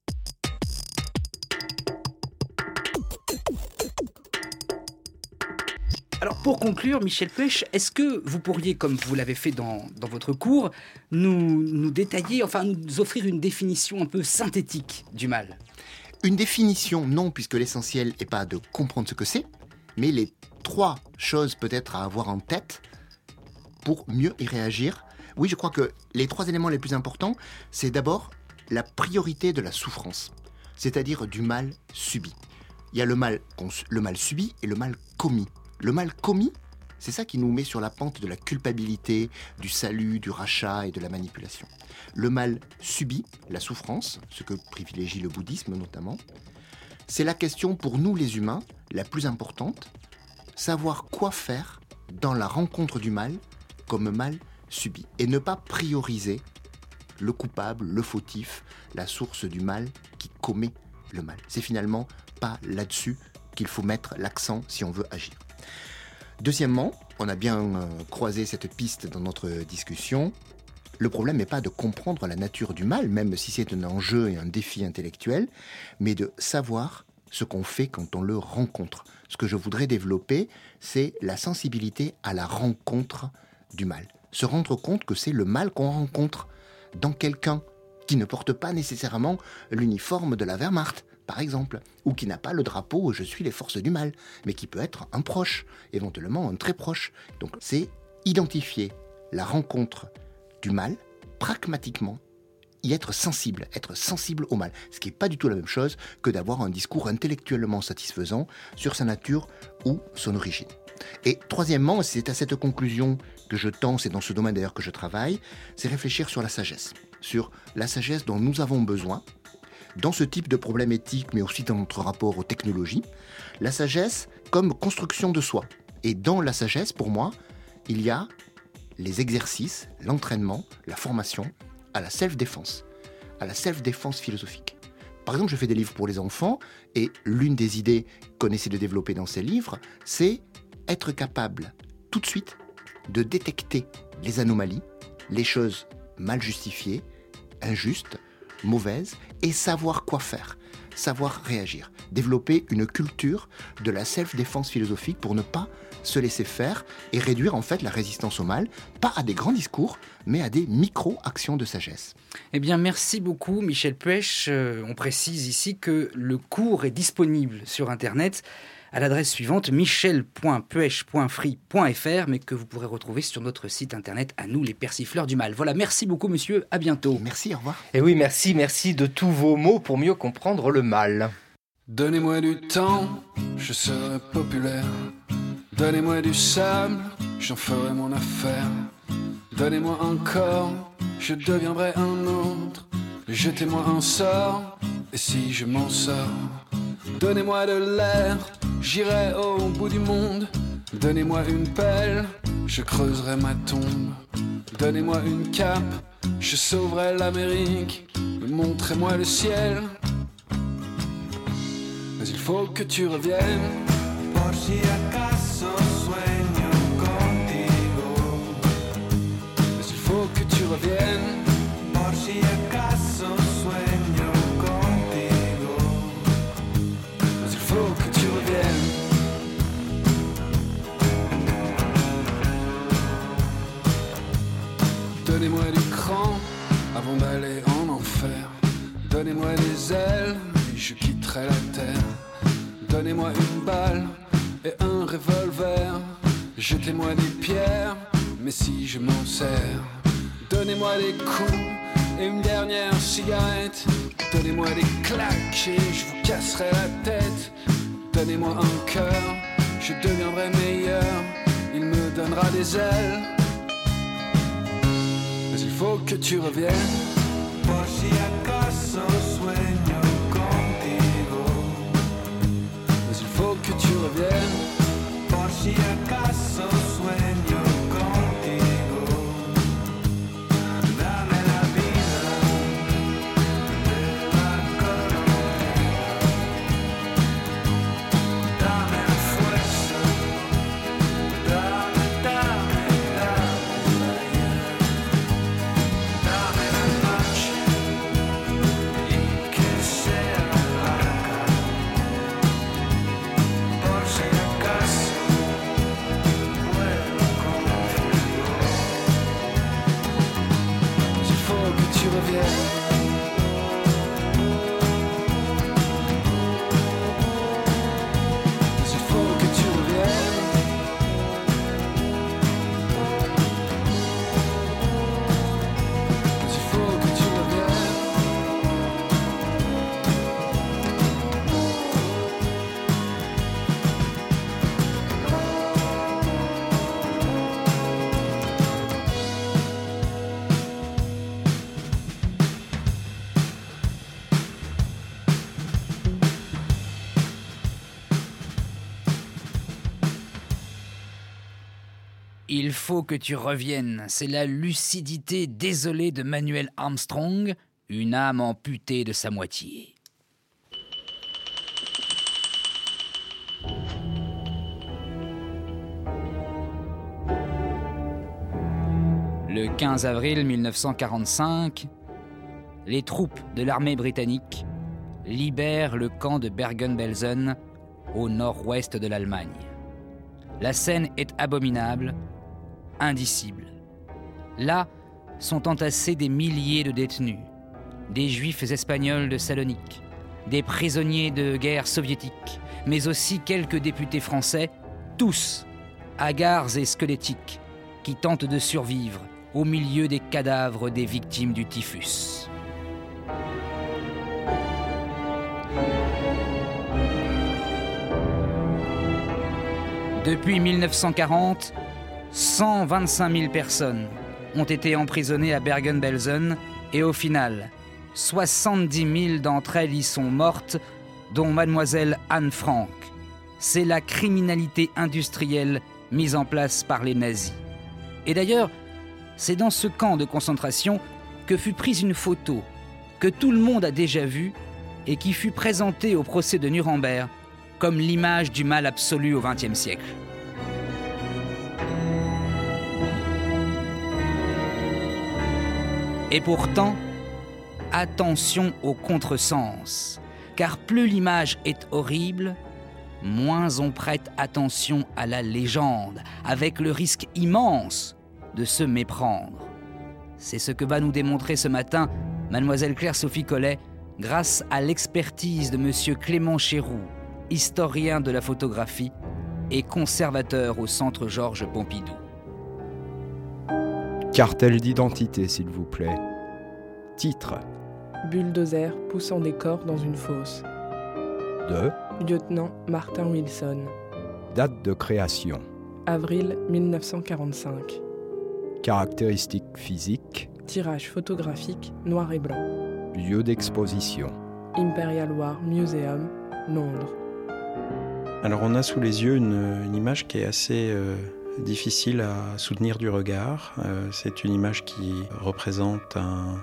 Alors pour conclure, Michel Puech, est-ce que vous pourriez, comme vous l'avez fait dans votre cours, nous détailler, enfin nous offrir une définition un peu synthétique du mal ? Une définition, non, puisque l'essentiel n'est pas de comprendre ce que c'est, mais les 3 choses peut-être à avoir en tête pour mieux y réagir. Oui, je crois que les 3 éléments les plus importants, c'est d'abord la priorité de la souffrance, c'est-à-dire du mal subi. Il y a le mal subi et le mal commis. Le mal commis, c'est ça qui nous met sur la pente de la culpabilité, du salut, du rachat et de la manipulation. Le mal subi, la souffrance, ce que privilégie le bouddhisme notamment, c'est la question pour nous les humains la plus importante, savoir quoi faire dans la rencontre du mal comme mal subi et ne pas prioriser le coupable, le fautif, la source du mal qui commet le mal. C'est finalement pas là-dessus qu'il faut mettre l'accent si on veut agir. Deuxièmement, on a bien croisé cette piste dans notre discussion. Le problème n'est pas de comprendre la nature du mal, même si c'est un enjeu et un défi intellectuel, mais de savoir ce qu'on fait quand on le rencontre. Ce que je voudrais développer, c'est la sensibilité à la rencontre du mal. Se rendre compte que c'est le mal qu'on rencontre dans quelqu'un qui ne porte pas nécessairement l'uniforme de la Wehrmacht, par exemple, ou qui n'a pas le drapeau « Je suis les forces du mal », mais qui peut être un proche, éventuellement un très proche. Donc c'est identifier la rencontre du mal, pragmatiquement, y être sensible au mal. Ce qui n'est pas du tout la même chose que d'avoir un discours intellectuellement satisfaisant sur sa nature ou son origine. Et troisièmement, c'est à cette conclusion que je tends, c'est dans ce domaine d'ailleurs que je travaille, c'est réfléchir sur la sagesse dont nous avons besoin, dans ce type de problème éthique, mais aussi dans notre rapport aux technologies, la sagesse comme construction de soi. Et dans la sagesse, pour moi, il y a les exercices, l'entraînement, la formation à la self-défense philosophique. Par exemple, je fais des livres pour les enfants, et l'une des idées qu'on essaie de développer dans ces livres, c'est être capable, tout de suite, de détecter les anomalies, les choses mal justifiées, injustes, mauvaises, et savoir quoi faire, savoir réagir. Développer une culture de la self-défense philosophique pour ne pas se laisser faire et réduire en fait la résistance au mal, pas à des grands discours, mais à des micro-actions de sagesse. Eh bien, merci beaucoup, Michel Puech. On précise ici que le cours est disponible sur Internet à l'adresse suivante, michel.puech.free.fr, mais que vous pourrez retrouver sur notre site Internet, à nous, les persifleurs du mal. Voilà, merci beaucoup, monsieur. À bientôt. Merci, au revoir. Et oui, merci de tous vos mots pour mieux comprendre le mal. Donnez-moi du temps, je serai populaire. Donnez-moi du sable, j'en ferai mon affaire. Donnez-moi un corps, je deviendrai un autre. Jetez-moi un sort, et si je m'en sors. Donnez-moi de l'air, j'irai au bout du monde. Donnez-moi une pelle, je creuserai ma tombe. Donnez-moi une cape, je sauverai l'Amérique. Montrez-moi le ciel, mais il faut que tu reviennes. Por si acaso sueño contigo. Mais il faut que tu reviennes. Por si acaso sueño contigo. Mais il faut que tu reviennes. Donnez-moi du cran avant d'aller en enfer. Donnez-moi des ailes et je quitterai la terre. Donnez-moi une balle et un revolver. Jetez-moi des pierres, mais si je m'en sers. Donnez-moi des coups et une dernière cigarette. Donnez-moi des claques et je vous casserai la tête. Donnez-moi un cœur, je deviendrai meilleur. Il me donnera des ailes, mais il faut que tu reviennes. Por si acaso sueño contigo. Mais il faut que tu reviennes. Por si acaso sueño contigo. Dame la vida de la colonia. Dame la fuerza. Dame la noche y que sea larga. Por si acaso vuelvo contigo. Il faut que tu reviennes. Il faut que tu reviennes. Il faut que tu reviennes. Il faut que tu reviennes. C'est la lucidité désolée de Manuel Armstrong, une âme amputée de sa moitié. Le 15 avril 1945, les troupes de l'armée britannique libèrent le camp de Bergen-Belsen au nord-ouest de l'Allemagne. La scène est abominable, indicible. Là sont entassés des milliers de détenus, des juifs espagnols de Salonique, des prisonniers de guerre soviétiques, mais aussi quelques députés français, tous hagards et squelettiques, qui tentent de survivre au milieu des cadavres des victimes du typhus. Depuis 1940, 125 000 personnes ont été emprisonnées à Bergen-Belsen et au final, 70 000 d'entre elles y sont mortes, dont mademoiselle Anne Frank. C'est la criminalité industrielle mise en place par les nazis. Et d'ailleurs, c'est dans ce camp de concentration que fut prise une photo que tout le monde a déjà vue et qui fut présentée au procès de Nuremberg comme l'image du mal absolu au XXe siècle. Et pourtant, attention au contresens, car plus l'image est horrible, moins on prête attention à la légende, avec le risque immense de se méprendre. C'est ce que va nous démontrer ce matin Mademoiselle Claire-Sophie Collet, grâce à l'expertise de Monsieur Clément Chéroux, historien de la photographie et conservateur au Centre Georges Pompidou. Cartel d'identité, s'il vous plaît. Titre. Bulldozer poussant des corps dans une fosse. De. Lieutenant Martin Wilson. Date de création. Avril 1945. Caractéristiques physiques. Tirage photographique noir et blanc. Lieu d'exposition. Imperial War Museum, Londres. Alors on a sous les yeux une image qui est assez difficile à soutenir du regard. C'est une image qui représente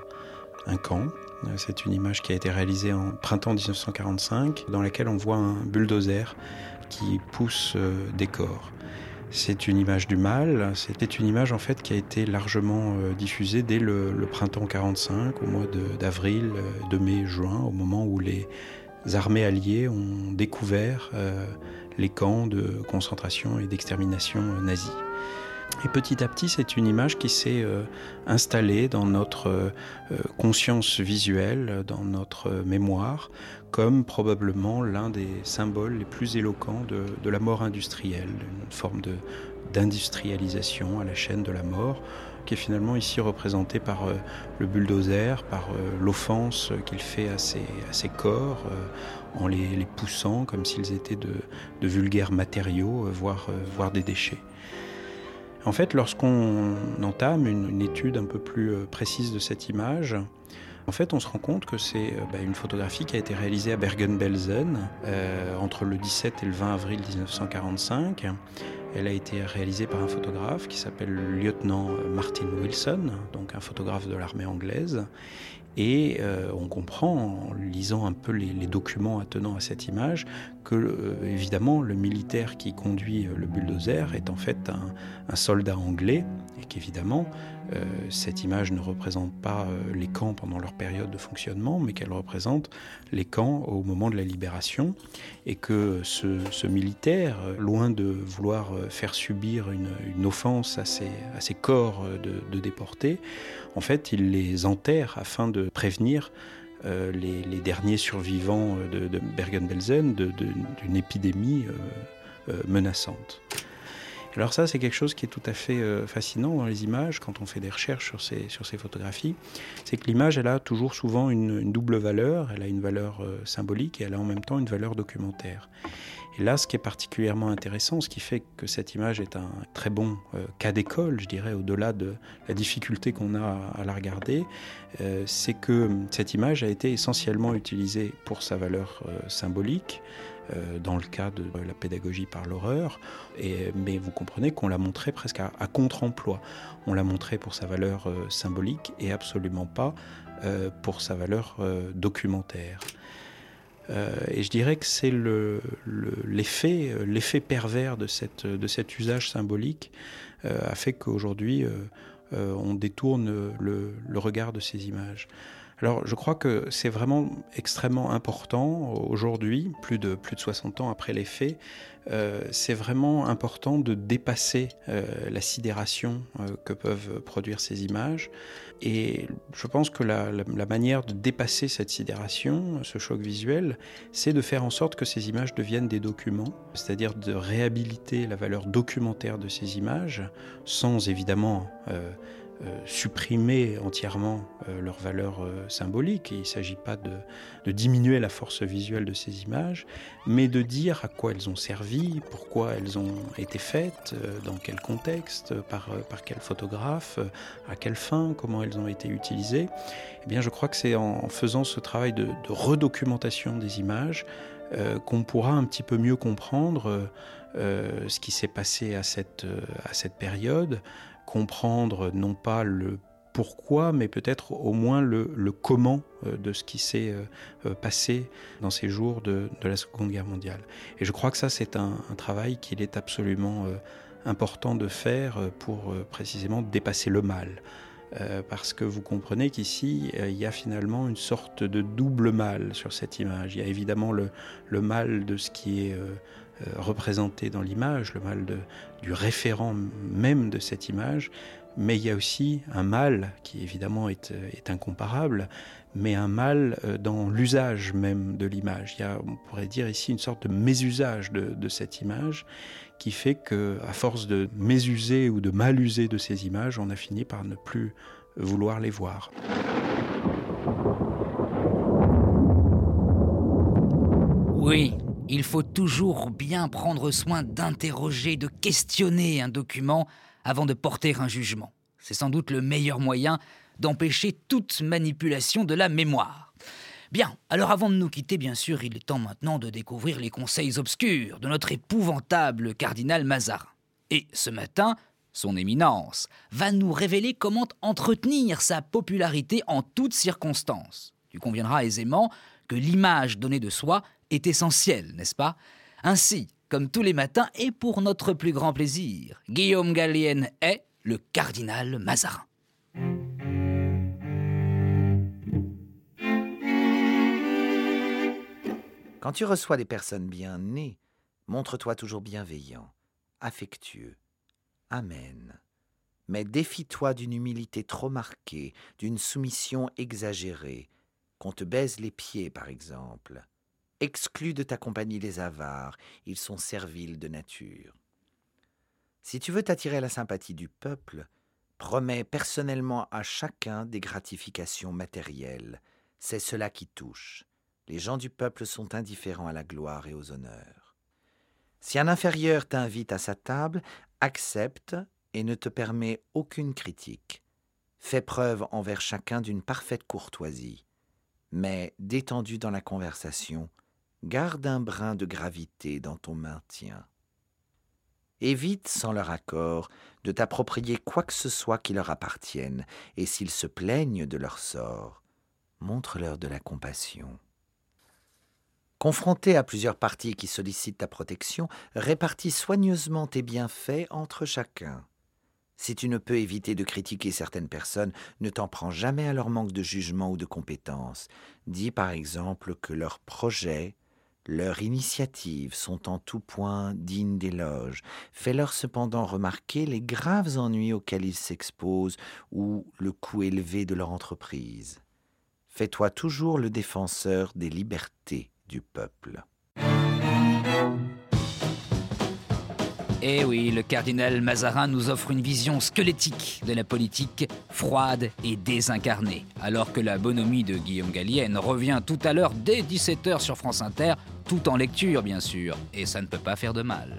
un camp. C'est une image qui a été réalisée en printemps 1945, dans laquelle on voit un bulldozer qui pousse des corps. C'est une image du mal. C'était une image en fait qui a été largement diffusée dès le printemps 1945, au mois d'avril, de mai, juin, au moment où les armées alliées ont découvert les camps de concentration et d'extermination nazis. Et petit à petit, c'est une image qui s'est installée dans notre conscience visuelle, dans notre mémoire, comme probablement l'un des symboles les plus éloquents de la mort industrielle, une forme d'industrialisation à la chaîne de la mort, qui est finalement ici représentée par le bulldozer, par l'offense qu'il fait à ses corps, en les poussant comme s'ils étaient de vulgaires matériaux, voire des déchets. En fait, lorsqu'on entame une étude un peu plus précise de cette image, en fait, on se rend compte que c'est une photographie qui a été réalisée à Bergen-Belsen entre le 17 et le 20 avril 1945. Elle a été réalisée par un photographe qui s'appelle le lieutenant Martin Wilson, donc un photographe de l'armée anglaise. Et on comprend, en lisant un peu les documents attenant à cette image, que évidemment le militaire qui conduit le bulldozer est en fait un soldat anglais, et qu'évidemment cette image ne représente pas les camps pendant leur période de fonctionnement, mais qu'elle représente les camps au moment de la libération, et que ce militaire, loin de vouloir faire subir une offense à ses corps de déportés, en fait il les enterre afin de prévenir les derniers survivants de Bergen-Belsen d'une épidémie menaçante. Alors ça, c'est quelque chose qui est tout à fait fascinant dans les images, quand on fait des recherches sur ces photographies, c'est que l'image, elle a toujours souvent une double valeur. Elle a une valeur symbolique et elle a en même temps une valeur documentaire. Et là, ce qui est particulièrement intéressant, ce qui fait que cette image est un très bon cas d'école, je dirais, au-delà de la difficulté qu'on a à la regarder, c'est que cette image a été essentiellement utilisée pour sa valeur symbolique, dans le cas de la pédagogie par l'horreur, mais vous comprenez qu'on l'a montré presque à contre-emploi. On l'a montré pour sa valeur symbolique et absolument pas pour sa valeur documentaire. Et je dirais que c'est l'effet pervers de cet usage symbolique a fait qu'aujourd'hui on détourne le regard de ces images. Alors je crois que c'est vraiment extrêmement important aujourd'hui, plus de 60 ans après les faits, c'est vraiment important de dépasser la sidération que peuvent produire ces images. Et je pense que la manière de dépasser cette sidération, ce choc visuel, c'est de faire en sorte que ces images deviennent des documents, c'est-à-dire de réhabiliter la valeur documentaire de ces images, sans évidemment supprimer entièrement leur valeur symbolique. Il ne s'agit pas de diminuer la force visuelle de ces images, mais de dire à quoi elles ont servi, pourquoi elles ont été faites, dans quel contexte, par quel photographe, à quelle fin, comment elles ont été utilisées. Eh bien, je crois que c'est en faisant ce travail de redocumentation des images qu'on pourra un petit peu mieux comprendre ce qui s'est passé à cette période, comprendre non pas le pourquoi, mais peut-être au moins le comment de ce qui s'est passé dans ces jours de la Seconde Guerre mondiale. Et je crois que ça, c'est un travail qu'il est absolument important de faire pour précisément dépasser le mal. Parce que vous comprenez qu'ici, il y a finalement une sorte de double mal sur cette image. Il y a évidemment le mal de ce qui est représenté dans l'image, le mal du référent même de cette image, mais il y a aussi un mal qui évidemment est incomparable, mais un mal dans l'usage même de l'image. Il y a, on pourrait dire ici, une sorte de mésusage de cette image qui fait qu'à force de mésuser ou de mal user de ces images, on a fini par ne plus vouloir les voir. Oui, il faut toujours bien prendre soin d'interroger, de questionner un document avant de porter un jugement. C'est sans doute le meilleur moyen d'empêcher toute manipulation de la mémoire. Bien, alors avant de nous quitter, bien sûr, il est temps maintenant de découvrir les conseils obscurs de notre épouvantable cardinal Mazarin. Et ce matin, son éminence va nous révéler comment entretenir sa popularité en toutes circonstances. Tu conviendras aisément que l'image donnée de soi est essentielle, n'est-ce pas ? Ainsi, comme tous les matins, et pour notre plus grand plaisir, Guillaume Gallienne est le cardinal Mazarin. Quand tu reçois des personnes bien nées, montre-toi toujours bienveillant, affectueux, amène. Mais défie-toi d'une humilité trop marquée, d'une soumission exagérée, qu'on te baise les pieds par exemple. Exclus de ta compagnie les avares, ils sont serviles de nature. Si tu veux t'attirer la sympathie du peuple, promets personnellement à chacun des gratifications matérielles. C'est cela qui touche. Les gens du peuple sont indifférents à la gloire et aux honneurs. Si un inférieur t'invite à sa table, accepte et ne te permets aucune critique. Fais preuve envers chacun d'une parfaite courtoisie. Mais, détendu dans la conversation, garde un brin de gravité dans ton maintien. Évite, sans leur accord, de t'approprier quoi que ce soit qui leur appartienne, et s'ils se plaignent de leur sort, montre-leur de la compassion. Confronté à plusieurs parties qui sollicitent ta protection, répartis soigneusement tes bienfaits entre chacun. Si tu ne peux éviter de critiquer certaines personnes, ne t'en prends jamais à leur manque de jugement ou de compétence. Dis par exemple que leurs projets, leurs initiatives sont en tout point dignes d'éloge. Fais-leur cependant remarquer les graves ennuis auxquels ils s'exposent ou le coût élevé de leur entreprise. Fais-toi toujours le défenseur des libertés du peuple. Eh oui, le cardinal Mazarin nous offre une vision squelettique de la politique, froide et désincarnée, alors que la bonhomie de Guillaume Gallienne revient tout à l'heure dès 17h sur France Inter, tout en lecture bien sûr, et ça ne peut pas faire de mal.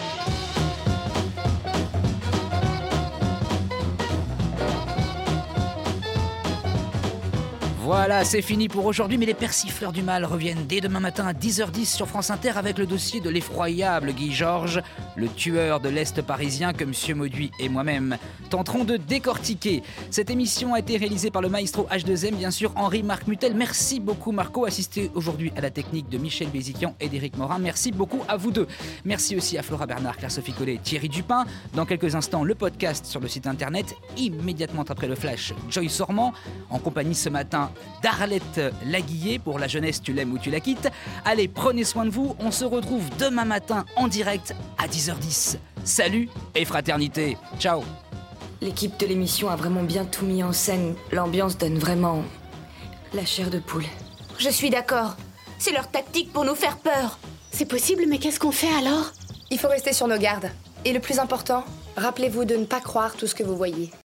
Voilà, c'est fini pour aujourd'hui, mais les persifleurs du mal reviennent dès demain matin à 10h10 sur France Inter avec le dossier de l'effroyable Guy Georges, le tueur de l'Est parisien que Monsieur Mauduit et moi-même tenterons de décortiquer. Cette émission a été réalisée par le maestro H2M, bien sûr, Henri-Marc Mutel. Merci beaucoup Marco, assisté aujourd'hui à la technique de Michel Béziquian et d'Éric Morin. Merci beaucoup à vous deux. Merci aussi à Flora Bernard, Claire-Sophie Collet, Thierry Dupin. Dans quelques instants, le podcast sur le site internet. Immédiatement après le flash, Joyce Ormand, en compagnie ce matin d'Arlette Laguillet pour La jeunesse, tu l'aimes ou tu la quittes. Allez, prenez soin de vous. On se retrouve demain matin en direct à 10h10. Salut et fraternité. Ciao. L'équipe de l'émission a vraiment bien tout mis en scène. L'ambiance donne vraiment la chair de poule. Je suis d'accord. C'est leur tactique pour nous faire peur. C'est possible, mais qu'est-ce qu'on fait alors ? Il faut rester sur nos gardes. Et le plus important, rappelez-vous de ne pas croire tout ce que vous voyez.